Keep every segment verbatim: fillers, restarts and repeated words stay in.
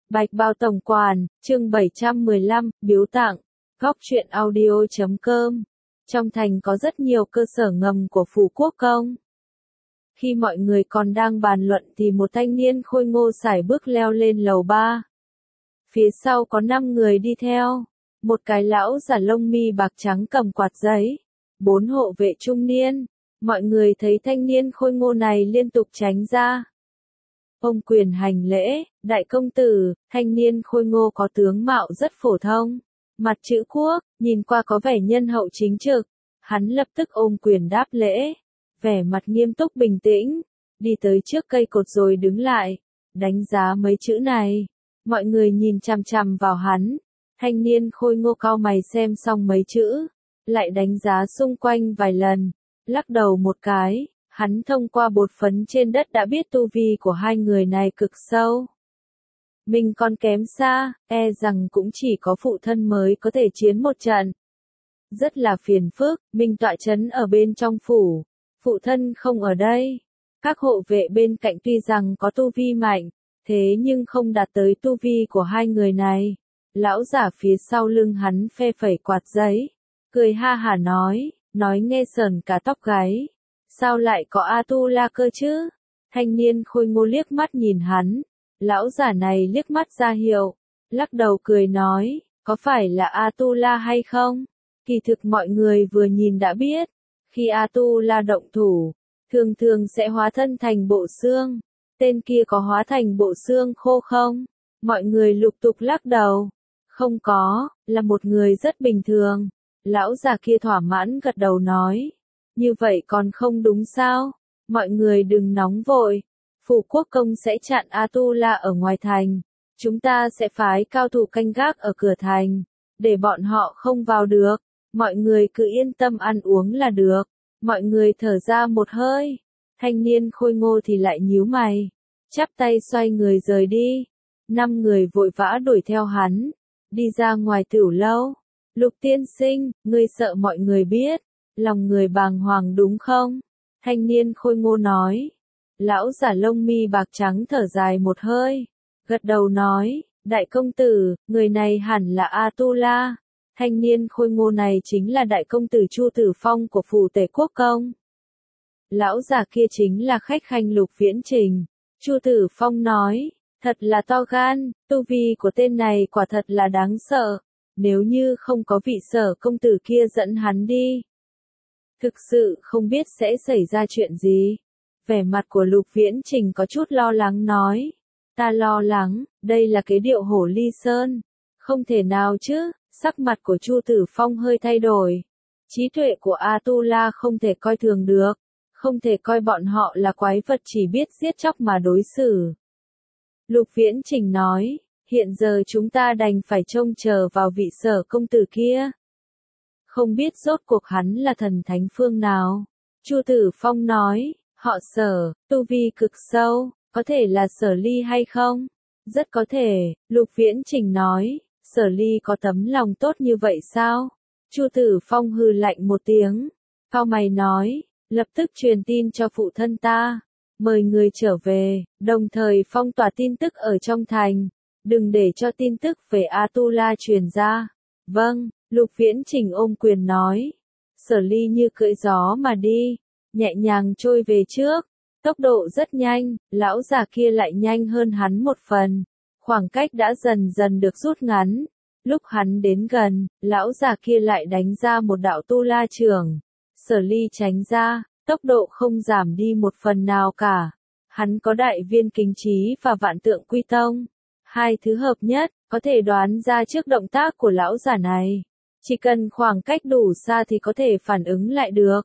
Bạch Bao Tổng Quản, chương bảy trăm mười lăm, biếu tặng, góc truyện audio chấm com. Trong thành có rất nhiều cơ sở ngầm của phủ quốc công. Khi mọi người còn đang bàn luận thì một thanh niên khôi ngô sải bước leo lên lầu ba. Phía sau có năm người đi theo. Một cái lão giả lông mi bạc trắng cầm quạt giấy. Bốn hộ vệ trung niên. Mọi người thấy thanh niên khôi ngô này liên tục tránh ra. Ông quyền hành lễ, đại công tử, thanh niên khôi ngô có tướng mạo rất phổ thông. Mặt chữ quốc, nhìn qua có vẻ nhân hậu chính trực. Hắn lập tức ôm quyền đáp lễ. Vẻ mặt nghiêm túc bình tĩnh. Đi tới trước cây cột rồi đứng lại. Đánh giá mấy chữ này. Mọi người nhìn chằm chằm vào hắn. Thanh niên khôi ngô cau mày xem xong mấy chữ. Lại đánh giá xung quanh vài lần. Lắc đầu một cái. Hắn thông qua bột phấn trên đất đã biết tu vi của hai người này cực sâu. Mình còn kém xa, e rằng cũng chỉ có phụ thân mới có thể chiến một trận. Rất là phiền phức, mình tọa trấn ở bên trong phủ. Phụ thân không ở đây. Các hộ vệ bên cạnh tuy rằng có tu vi mạnh, thế nhưng không đạt tới tu vi của hai người này. Lão giả phía sau lưng hắn phe phẩy quạt giấy. Cười ha hả nói, nói nghe sờn cả tóc gáy. Sao lại có A-tu-la cơ chứ? Thanh niên khôi ngô liếc mắt nhìn hắn. Lão giả này liếc mắt ra hiệu. Lắc đầu cười nói, có phải là A-tu-la hay không? Kỳ thực mọi người vừa nhìn đã biết. Khi A-tu-la động thủ, thường thường sẽ hóa thân thành bộ xương. Tên kia có hóa thành bộ xương khô không? Mọi người lục tục lắc đầu. Không có, là một người rất bình thường. Lão già kia thỏa mãn gật đầu nói. Như vậy còn không đúng sao? Mọi người đừng nóng vội. Phủ quốc công sẽ chặn A-tu-la ở ngoài thành. Chúng ta sẽ phái cao thủ canh gác ở cửa thành. Để bọn họ không vào được. Mọi người cứ yên tâm ăn uống là được. Mọi người thở ra một hơi. Thanh niên khôi ngô thì lại nhíu mày. Chắp tay xoay người rời đi. Năm người vội vã đuổi theo hắn. Đi ra ngoài tửu lâu. Lục tiên sinh, ngươi sợ mọi người biết. Lòng người bàng hoàng đúng không? Thanh niên khôi ngô nói. Lão giả lông mi bạc trắng thở dài một hơi. Gật đầu nói, đại công tử, người này hẳn là A-tu-la. Thanh niên khôi ngô này chính là đại công tử Chu Tử Phong của phủ Tề Quốc Công. Lão già kia chính là khách khanh Lục Viễn Trình. Chu Tử Phong nói, thật là to gan, tu vi của tên này quả thật là đáng sợ. Nếu như không có vị sở công tử kia dẫn hắn đi. Thực sự không biết sẽ xảy ra chuyện gì. Vẻ mặt của Lục Viễn Trình có chút lo lắng nói. Ta lo lắng, đây là cái điệu hổ ly sơn. Không thể nào chứ, sắc mặt của Chu Tử Phong hơi thay đổi. Trí tuệ của A-tu-la không thể coi thường được. Không thể coi bọn họ là quái vật chỉ biết giết chóc mà đối xử. Lục Viễn Trình nói, hiện giờ chúng ta đành phải trông chờ vào vị sở công tử kia. Không biết rốt cuộc hắn là thần thánh phương nào. Chu Tử Phong nói, họ Sở, tu vi cực sâu, có thể là Sở Ly hay không? Rất có thể, Lục Viễn Trình nói, Sở Ly có tấm lòng tốt như vậy sao? Chu Tử Phong hừ lạnh một tiếng, cau mày nói, lập tức truyền tin cho phụ thân ta, mời người trở về, đồng thời phong tỏa tin tức ở trong thành, đừng để cho tin tức về A-tu-la truyền ra. Vâng. Lục Viễn Trình ôm quyền nói. Sở Ly như cưỡi gió mà đi. Nhẹ nhàng trôi về trước. Tốc độ rất nhanh. Lão già kia lại nhanh hơn hắn một phần. Khoảng cách đã dần dần được rút ngắn. Lúc hắn đến gần, lão già kia lại đánh ra một đạo tu la trường. Sở Ly tránh ra. Tốc độ không giảm đi một phần nào cả. Hắn có đại viên kính trí và vạn tượng quy tông. Hai thứ hợp nhất, có thể đoán ra trước động tác của lão già này. Chỉ cần khoảng cách đủ xa thì có thể phản ứng lại được.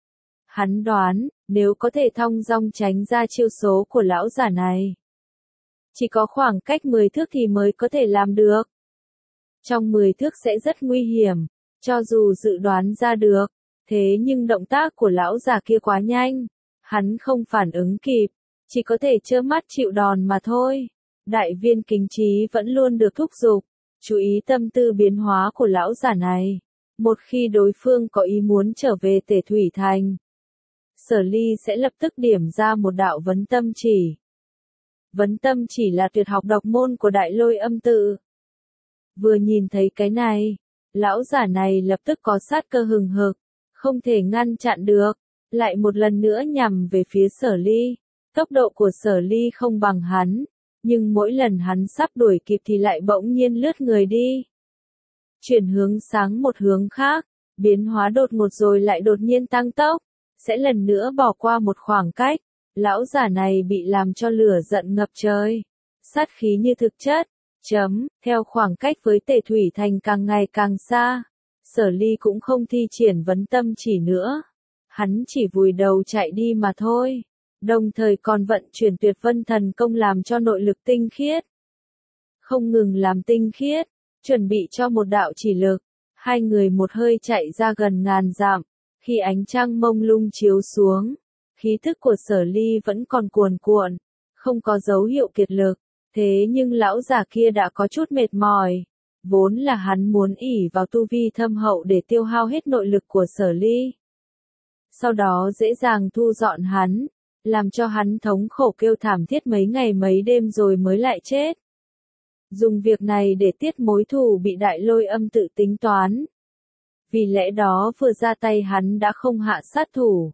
Hắn đoán, nếu có thể thong dong tránh ra chiêu số của lão giả này. Chỉ có khoảng cách mười thước thì mới có thể làm được. Trong mười thước sẽ rất nguy hiểm, cho dù dự đoán ra được. Thế nhưng động tác của lão già kia quá nhanh. Hắn không phản ứng kịp, chỉ có thể trơ mắt chịu đòn mà thôi. Đại viên kính trí vẫn luôn được thúc giục. Chú ý tâm tư biến hóa của lão giả này. Một khi đối phương có ý muốn trở về Tề Thủy Thành, Sở Ly sẽ lập tức điểm ra một đạo vấn tâm chỉ. Vấn tâm chỉ là tuyệt học độc môn của Đại Lôi Âm tự. Vừa nhìn thấy cái này, lão giả này lập tức có sát cơ hừng hực, không thể ngăn chặn được, lại một lần nữa nhằm về phía Sở Ly. Tốc độ của Sở Ly không bằng hắn, nhưng mỗi lần hắn sắp đuổi kịp thì lại bỗng nhiên lướt người đi. Chuyển hướng sang một hướng khác, biến hóa đột ngột rồi lại đột nhiên tăng tốc, sẽ lần nữa bỏ qua một khoảng cách. Lão giả này bị làm cho lửa giận ngập trời, sát khí như thực chất. Chấm, theo khoảng cách với Tề Thủy Thành càng ngày càng xa, Sở Ly cũng không thi triển vấn tâm chỉ nữa. Hắn chỉ vùi đầu chạy đi mà thôi, đồng thời còn vận chuyển tuyệt vân thần công làm cho nội lực tinh khiết. Không ngừng làm tinh khiết, chuẩn bị cho một đạo chỉ lực, hai người một hơi chạy ra gần ngàn dặm, khi ánh trăng mông lung chiếu xuống, khí thức của Sở Ly vẫn còn cuồn cuộn, không có dấu hiệu kiệt lực. Thế nhưng lão già kia đã có chút mệt mỏi, vốn là hắn muốn ỷ vào tu vi thâm hậu để tiêu hao hết nội lực của Sở Ly. Sau đó dễ dàng thu dọn hắn, làm cho hắn thống khổ kêu thảm thiết mấy ngày mấy đêm rồi mới lại chết. Dùng việc này để tiết mối thù bị Đại Lôi Âm tự tính toán. Vì lẽ đó vừa ra tay hắn đã không hạ sát thủ.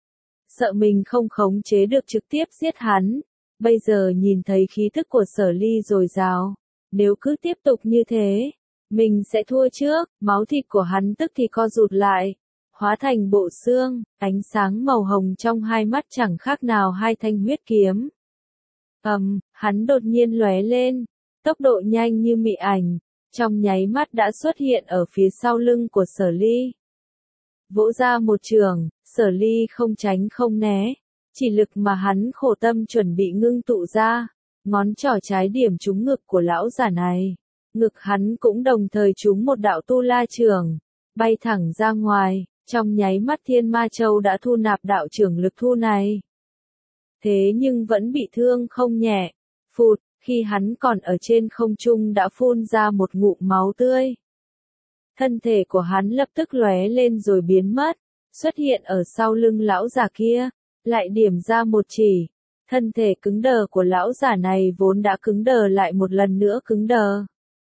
Sợ mình không khống chế được trực tiếp giết hắn. Bây giờ nhìn thấy khí thức của Sở Ly dồi dào, nếu cứ tiếp tục như thế, mình sẽ thua trước. Máu thịt của hắn tức thì co rụt lại, hóa thành bộ xương, ánh sáng màu hồng trong hai mắt chẳng khác nào hai thanh huyết kiếm. Ầm, um, hắn đột nhiên lóe lên, tốc độ nhanh như mị ảnh, trong nháy mắt đã xuất hiện ở phía sau lưng của Sở Ly. Vỗ ra một trường, Sở Ly không tránh không né. Chỉ lực mà hắn khổ tâm chuẩn bị ngưng tụ ra, ngón trỏ trái điểm trúng ngực của lão giả này. Ngực hắn cũng đồng thời trúng một đạo tu la trường, bay thẳng ra ngoài, trong nháy mắt Thiên Ma Châu đã thu nạp đạo trưởng lực thu này. Thế nhưng vẫn bị thương không nhẹ, phụt, khi hắn còn ở trên không trung đã phun ra một ngụm máu tươi. Thân thể của hắn lập tức lóe lên rồi biến mất, xuất hiện ở sau lưng lão già kia. Lại điểm ra một chỉ, thân thể cứng đờ của lão giả này vốn đã cứng đờ lại một lần nữa cứng đờ.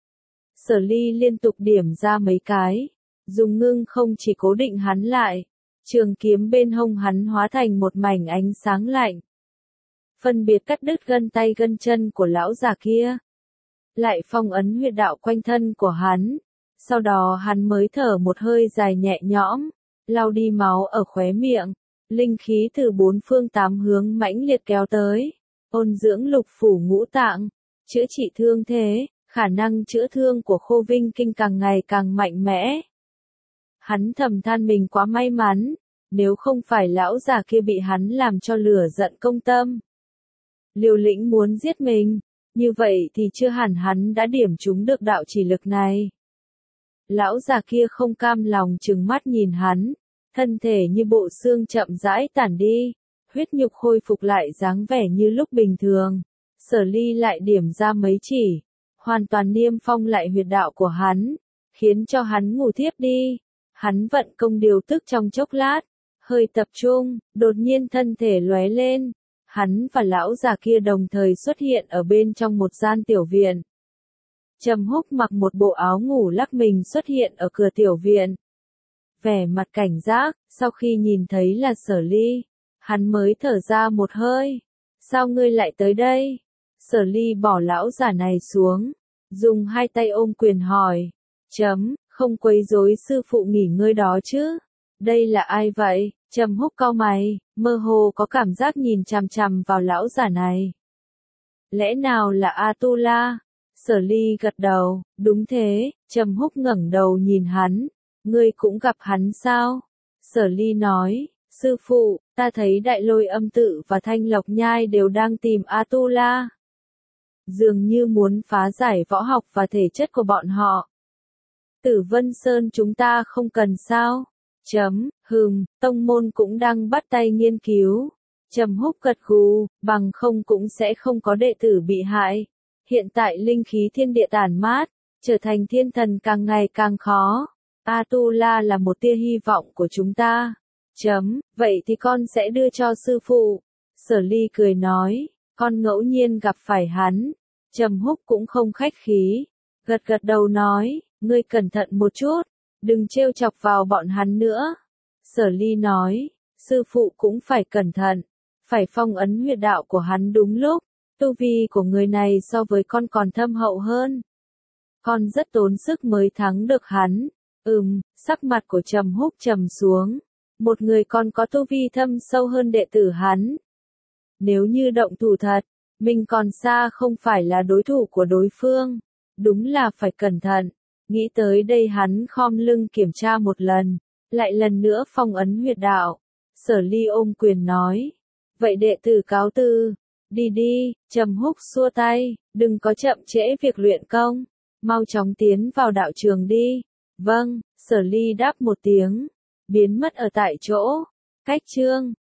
Sở Ly liên tục điểm ra mấy cái, dùng ngưng không chỉ cố định hắn lại, trường kiếm bên hông hắn hóa thành một mảnh ánh sáng lạnh. Phân biệt cắt đứt gân tay gân chân của lão già kia, lại phong ấn huyệt đạo quanh thân của hắn, sau đó hắn mới thở một hơi dài nhẹ nhõm, lau đi máu ở khóe miệng. Linh khí từ bốn phương tám hướng mãnh liệt kéo tới, ôn dưỡng lục phủ ngũ tạng, chữa trị thương thế, khả năng chữa thương của Khô Vinh Kinh càng ngày càng mạnh mẽ. Hắn thầm than mình quá may mắn, nếu không phải lão già kia bị hắn làm cho lửa giận công tâm. Liều lĩnh muốn giết mình, như vậy thì chưa hẳn hắn đã điểm trúng được đạo chỉ lực này. Lão già kia không cam lòng trừng mắt nhìn hắn. Thân thể như bộ xương chậm rãi tản đi, huyết nhục khôi phục lại dáng vẻ như lúc bình thường. Sở Ly lại điểm ra mấy chỉ, hoàn toàn niêm phong lại huyệt đạo của hắn, khiến cho hắn ngủ thiếp đi. Hắn vận công điều tức trong chốc lát, hơi tập trung, đột nhiên thân thể lóe lên. Hắn và lão già kia đồng thời xuất hiện ở bên trong một gian tiểu viện. Trầm Húc mặc một bộ áo ngủ lắc mình xuất hiện ở cửa tiểu viện. Vẻ mặt cảnh giác, sau khi nhìn thấy là Sở Ly, hắn mới thở ra một hơi. Sao ngươi lại tới đây? Sở Ly bỏ lão giả này xuống, dùng hai tay ôm quyền hỏi. Chấm, không quấy rối sư phụ nghỉ ngơi đó chứ? Đây là ai vậy? Trầm Húc cau mày, mơ hồ có cảm giác nhìn chằm chằm vào lão giả này. Lẽ nào là A-tu-la? Sở Ly gật đầu, đúng thế. Trầm Húc ngẩng đầu nhìn hắn. Ngươi cũng gặp hắn sao? Sở Ly nói, sư phụ, ta thấy Đại Lôi Âm tự và Thanh Lộc Nhai đều đang tìm A-tu-la. Dường như muốn phá giải võ học và thể chất của bọn họ. Tử Vân Sơn chúng ta không cần sao? Chấm, hừm, tông môn cũng đang bắt tay nghiên cứu. Trầm Húc gật gù, bằng không cũng sẽ không có đệ tử bị hại. Hiện tại linh khí thiên địa tản mát, trở thành thiên thần càng ngày càng khó. A-tu-la là một tia hy vọng của chúng ta. Chấm, vậy thì con sẽ đưa cho sư phụ. Sở Ly cười nói, con ngẫu nhiên gặp phải hắn. Trầm Húc cũng không khách khí, gật gật đầu nói, ngươi cẩn thận một chút, đừng trêu chọc vào bọn hắn nữa. Sở Ly nói, sư phụ cũng phải cẩn thận, phải phong ấn huyệt đạo của hắn đúng lúc, tu vi của người này so với con còn thâm hậu hơn. Con rất tốn sức mới thắng được hắn. Ừm, sắc mặt của Trầm Húc trầm xuống. Một người còn có tu vi thâm sâu hơn đệ tử hắn. Nếu như động thủ thật, mình còn xa không phải là đối thủ của đối phương. Đúng là phải cẩn thận. Nghĩ tới đây hắn khom lưng kiểm tra một lần, lại lần nữa phong ấn huyệt đạo. Sở Ly ôm quyền nói, vậy đệ tử cáo từ, đi đi. Trầm Húc xua tay, đừng có chậm trễ việc luyện công, mau chóng tiến vào đạo trường đi. Vâng, Sở Ly đáp một tiếng, biến mất ở tại chỗ. Cách chương